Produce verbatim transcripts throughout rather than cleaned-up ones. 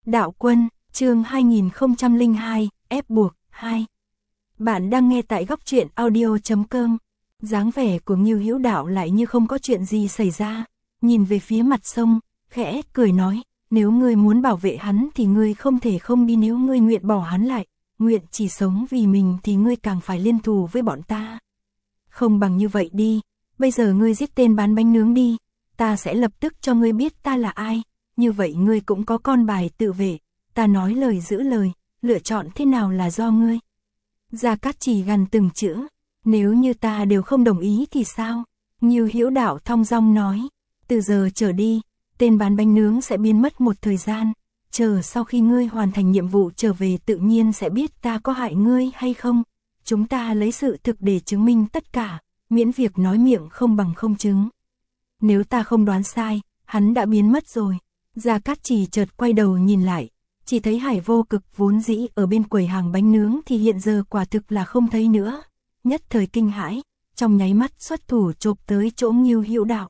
Đạo Quân, chương hai nghìn không trăm lẻ hai, ép buộc, hai. Bạn đang nghe tại góc truyện audio chấm com. Dáng vẻ của Ngưu Hữu Đạo lại như không có chuyện gì xảy ra, nhìn về phía mặt sông, khẽ cười nói, nếu ngươi muốn bảo vệ hắn thì ngươi không thể không đi, nếu ngươi nguyện bỏ hắn lại, nguyện chỉ sống vì mình thì ngươi càng phải liên thù với bọn ta. Không bằng như vậy đi, bây giờ ngươi giết tên bán bánh nướng đi, ta sẽ lập tức cho ngươi biết ta là ai, như vậy ngươi cũng có con bài tự vệ, ta nói lời giữ lời, lựa chọn thế nào là do ngươi. Gia Cát Chỉ gằn từng chữ, nếu như ta đều không đồng ý thì sao? Ngưu Hữu Đạo thong dong nói, từ giờ trở đi, tên bán bánh nướng sẽ biến mất một thời gian, chờ sau khi ngươi hoàn thành nhiệm vụ trở về tự nhiên sẽ biết ta có hại ngươi hay không. Chúng ta lấy sự thực để chứng minh tất cả, miễn việc nói miệng không bằng không chứng. Nếu ta không đoán sai, hắn đã biến mất rồi. Gia Cát Chỉ chợt quay đầu nhìn lại, chỉ thấy Hải Vô Cực vốn dĩ ở bên quầy hàng bánh nướng thì hiện giờ quả thực là không thấy nữa. Nhất thời kinh hãi, trong nháy mắt xuất thủ chộp tới chỗ Ngưu Hữu Đạo.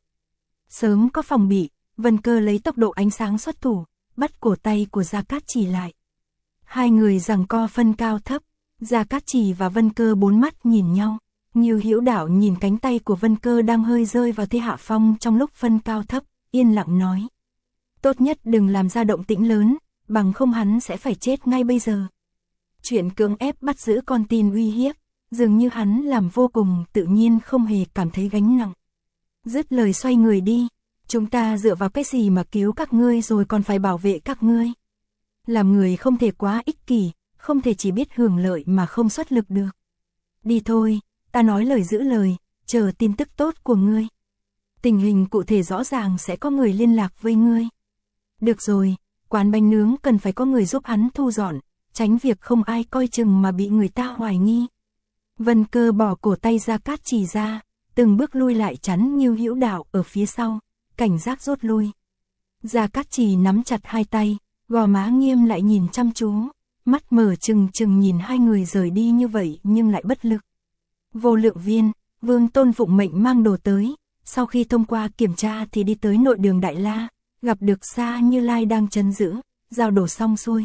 Sớm có phòng bị, Vân Cơ lấy tốc độ ánh sáng xuất thủ, bắt cổ tay của Gia Cát Chỉ lại. Hai người giằng co phân cao thấp, Gia Cát Chỉ và Vân Cơ bốn mắt nhìn nhau. Ngưu Hữu Đạo nhìn cánh tay của Vân Cơ đang hơi rơi vào thế hạ phong trong lúc phân cao thấp, yên lặng nói. Tốt nhất đừng làm ra động tĩnh lớn, bằng không hắn sẽ phải chết ngay bây giờ. Chuyện cưỡng ép bắt giữ con tin uy hiếp, dường như hắn làm vô cùng tự nhiên, không hề cảm thấy gánh nặng. Dứt lời xoay người đi, chúng ta dựa vào cái gì mà cứu các ngươi rồi còn phải bảo vệ các ngươi. Làm người không thể quá ích kỷ, không thể chỉ biết hưởng lợi mà không xuất lực được. Đi thôi, ta nói lời giữ lời, chờ tin tức tốt của ngươi. Tình hình cụ thể rõ ràng sẽ có người liên lạc với ngươi. Được rồi, quán bánh nướng cần phải có người giúp hắn thu dọn, tránh việc không ai coi chừng mà bị người ta hoài nghi. Vân Cơ bỏ cổ tay Gia Cát Chỉ ra, từng bước lui lại chắn Ngưu Hữu Đạo ở phía sau, cảnh giác rút lui. Gia Cát Chỉ nắm chặt hai tay, gò má nghiêm lại nhìn chăm chú, mắt mở trừng trừng nhìn hai người rời đi như vậy nhưng lại bất lực. Vô Lượng Viên, Vương Tôn phụng mệnh mang đồ tới, sau khi thông qua kiểm tra thì đi tới nội đường Đại La, gặp được Sa Như Lai đang trấn giữ, giao đồ xong xuôi.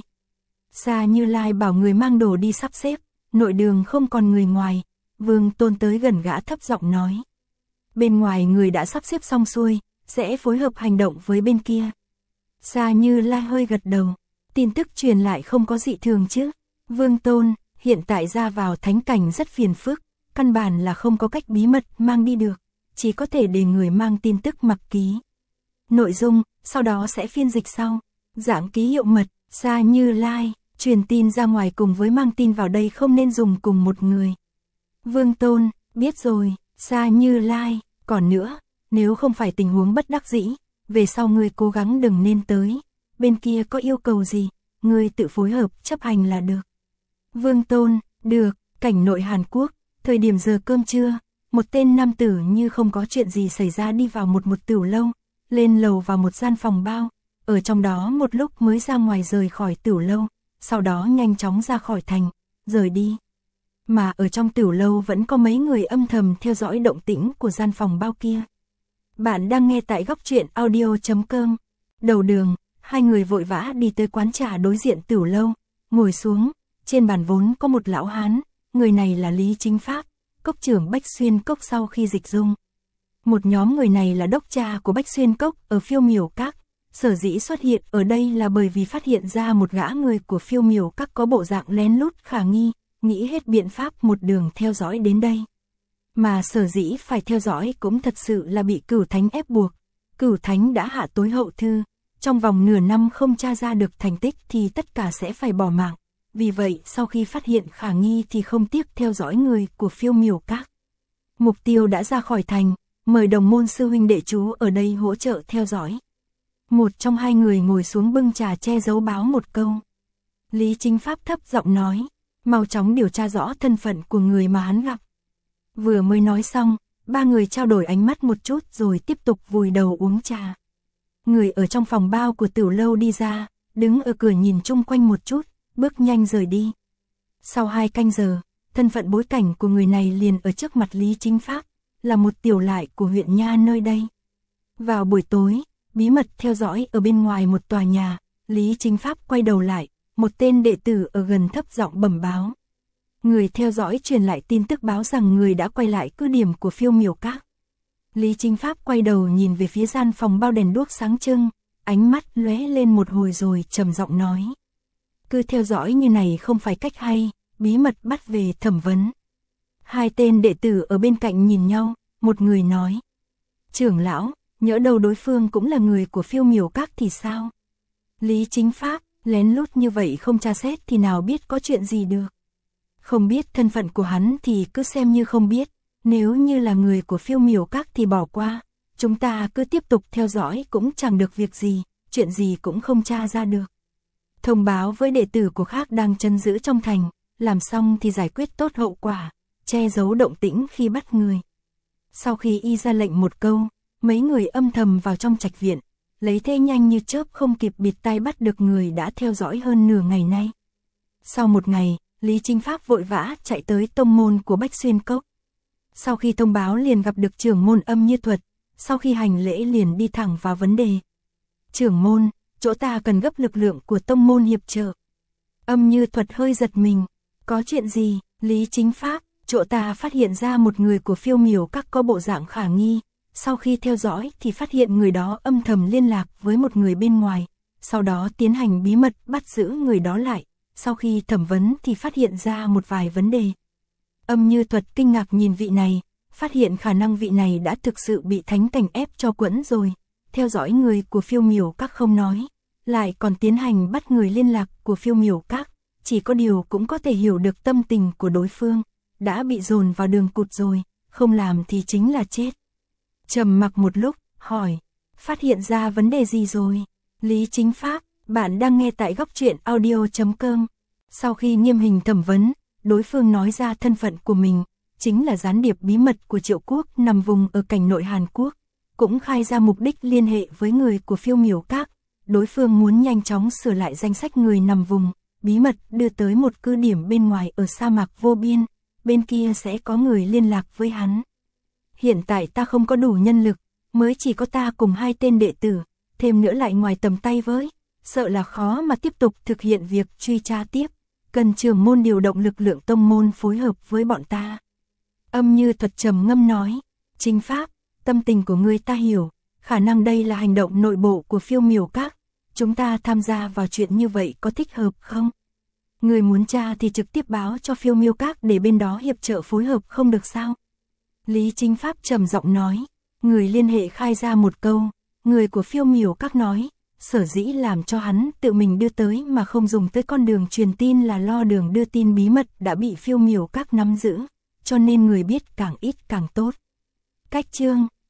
Sa Như Lai bảo người mang đồ đi sắp xếp, nội đường không còn người ngoài, Vương Tôn tới gần gã thấp giọng nói. Bên ngoài người đã sắp xếp xong xuôi, sẽ phối hợp hành động với bên kia. Sa Như Lai hơi gật đầu, tin tức truyền lại không có dị thường chứ. Vương Tôn, hiện tại ra vào thánh cảnh rất phiền phức, căn bản là không có cách bí mật mang đi được, chỉ có thể để người mang tin tức mặc ký. Nội dung, sau đó sẽ phiên dịch sau, dạng ký hiệu mật. Sa Như Lai, truyền tin ra ngoài cùng với mang tin vào đây không nên dùng cùng một người. Vương Tôn, biết rồi. Sa Như Lai, còn nữa, nếu không phải tình huống bất đắc dĩ, về sau ngươi cố gắng đừng nên tới, bên kia có yêu cầu gì, ngươi tự phối hợp chấp hành là được. Vương Tôn, được. Cảnh nội Hàn Quốc, thời điểm giờ cơm trưa, một tên nam tử như không có chuyện gì xảy ra đi vào một một tửu lâu, lên lầu vào một gian phòng bao, ở trong đó một lúc mới ra ngoài rời khỏi tửu lâu, sau đó nhanh chóng ra khỏi thành, rời đi. Mà ở trong tửu lâu vẫn có mấy người âm thầm theo dõi động tĩnh của gian phòng bao kia. Bạn đang nghe tại góc truyện audio chấm com. Đầu đường, hai người vội vã đi tới quán trà đối diện tửu lâu, ngồi xuống, trên bàn vốn có một lão hán, người này là Lý Chính Pháp, cốc trưởng Bách Xuyên Cốc sau khi dịch dung. Một nhóm người này là đốc cha của Bách Xuyên Cốc ở Phiêu Miểu Các, sở dĩ xuất hiện ở đây là bởi vì phát hiện ra một gã người của Phiêu Miểu Các có bộ dạng lén lút khả nghi, nghĩ hết biện pháp một đường theo dõi đến đây. Mà sở dĩ phải theo dõi cũng thật sự là bị Cửu Thánh ép buộc, Cửu Thánh đã hạ tối hậu thư, trong vòng nửa năm không tra ra được thành tích thì tất cả sẽ phải bỏ mạng. Vì vậy sau khi phát hiện khả nghi thì không tiếc theo dõi người của Phiêu Miểu Các. Mục tiêu đã ra khỏi thành, mời đồng môn sư huynh đệ chú ở đây hỗ trợ theo dõi. Một trong hai người ngồi xuống bưng trà che giấu báo một câu. Lý Chính Pháp thấp giọng nói, mau chóng điều tra rõ thân phận của người mà hắn gặp. Vừa mới nói xong, ba người trao đổi ánh mắt một chút rồi tiếp tục vùi đầu uống trà. Người ở trong phòng bao của tửu lâu đi ra, đứng ở cửa nhìn chung quanh một chút, bước nhanh rời đi. Sau hai canh giờ, thân phận bối cảnh của người này liền ở trước mặt Lý Chính Pháp, là một tiểu lại của huyện Nha nơi đây. Vào buổi tối, bí mật theo dõi ở bên ngoài một tòa nhà, Lý Chính Pháp quay đầu lại, một tên đệ tử ở gần thấp giọng bẩm báo. Người theo dõi truyền lại tin tức báo rằng người đã quay lại cứ điểm của Phiêu Miểu Các. Lý Chính Pháp quay đầu nhìn về phía gian phòng bao đèn đuốc sáng trưng, ánh mắt lóe lên một hồi rồi trầm giọng nói. Cứ theo dõi như này không phải cách hay, bí mật bắt về thẩm vấn. Hai tên đệ tử ở bên cạnh nhìn nhau, một người nói. Trưởng lão, nhỡ đâu đối phương cũng là người của Phiêu Miểu Các thì sao? Lý Chính Pháp, lén lút như vậy không tra xét thì nào biết có chuyện gì được. Không biết thân phận của hắn thì cứ xem như không biết, nếu như là người của Phiêu Miểu Các thì bỏ qua, chúng ta cứ tiếp tục theo dõi cũng chẳng được việc gì, chuyện gì cũng không tra ra được. Thông báo với đệ tử của khác đang trấn giữ trong thành, làm xong thì giải quyết tốt hậu quả, che giấu động tĩnh khi bắt người. Sau khi y ra lệnh một câu, mấy người âm thầm vào trong trạch viện, lấy thế nhanh như chớp không kịp bịt tai bắt được người đã theo dõi hơn nửa ngày nay. Sau một ngày, Lý Chính Pháp vội vã chạy tới tông môn của Bách Xuyên Cốc. Sau khi thông báo liền gặp được trưởng môn Âm Như Thuật, sau khi hành lễ liền đi thẳng vào vấn đề. Trưởng môn, chỗ ta cần gấp lực lượng của tông môn hiệp trợ. Âm Như Thuật hơi giật mình. Có chuyện gì? Lý Chính Pháp, chỗ ta phát hiện ra một người của Phiêu Miểu Các có bộ dạng khả nghi. Sau khi theo dõi thì phát hiện người đó âm thầm liên lạc với một người bên ngoài. Sau đó tiến hành bí mật bắt giữ người đó lại. Sau khi thẩm vấn thì phát hiện ra một vài vấn đề. Âm Như Thuật kinh ngạc nhìn vị này, phát hiện khả năng vị này đã thực sự bị thánh cảnh ép cho quẫn rồi. Theo dõi người của Phiêu Miểu Các không nói, lại còn tiến hành bắt người liên lạc của Phiêu Miểu Các. Chỉ có điều cũng có thể hiểu được tâm tình của đối phương, đã bị dồn vào đường cụt rồi, không làm thì chính là chết. Trầm mặc một lúc, hỏi, phát hiện ra vấn đề gì rồi? Lý Chính Pháp, bạn đang nghe tại góc truyện audio chấm com. Sau khi nghiêm hình thẩm vấn, đối phương nói ra thân phận của mình, chính là gián điệp bí mật của Triệu Quốc nằm vùng ở cảnh nội Hàn Quốc, cũng khai ra mục đích liên hệ với người của Phiêu Miểu Các. Đối phương muốn nhanh chóng sửa lại danh sách người nằm vùng, bí mật đưa tới một cứ điểm bên ngoài ở sa mạc vô biên, bên kia sẽ có người liên lạc với hắn. Hiện tại ta không có đủ nhân lực, mới chỉ có ta cùng hai tên đệ tử, thêm nữa lại ngoài tầm tay với, sợ là khó mà tiếp tục thực hiện việc truy tra tiếp, cần trưởng môn điều động lực lượng tông môn phối hợp với bọn ta. Âm Như Thuật trầm ngâm nói, Chính Pháp, tâm tình của ngươi ta hiểu, khả năng đây là hành động nội bộ của Phiêu Miểu Các, chúng ta tham gia vào chuyện như vậy có thích hợp không? Người muốn tra thì trực tiếp báo cho Phiêu Miểu Các để bên đó hiệp trợ phối hợp không được sao? Lý Chính Pháp trầm giọng nói, người liên hệ khai ra một câu, người của Phiêu Miểu Các nói, sở dĩ làm cho hắn tự mình đưa tới mà không dùng tới con đường truyền tin là lo đường đưa tin bí mật đã bị Phiêu Miểu Các nắm giữ, cho nên người biết càng ít càng tốt. Cách chương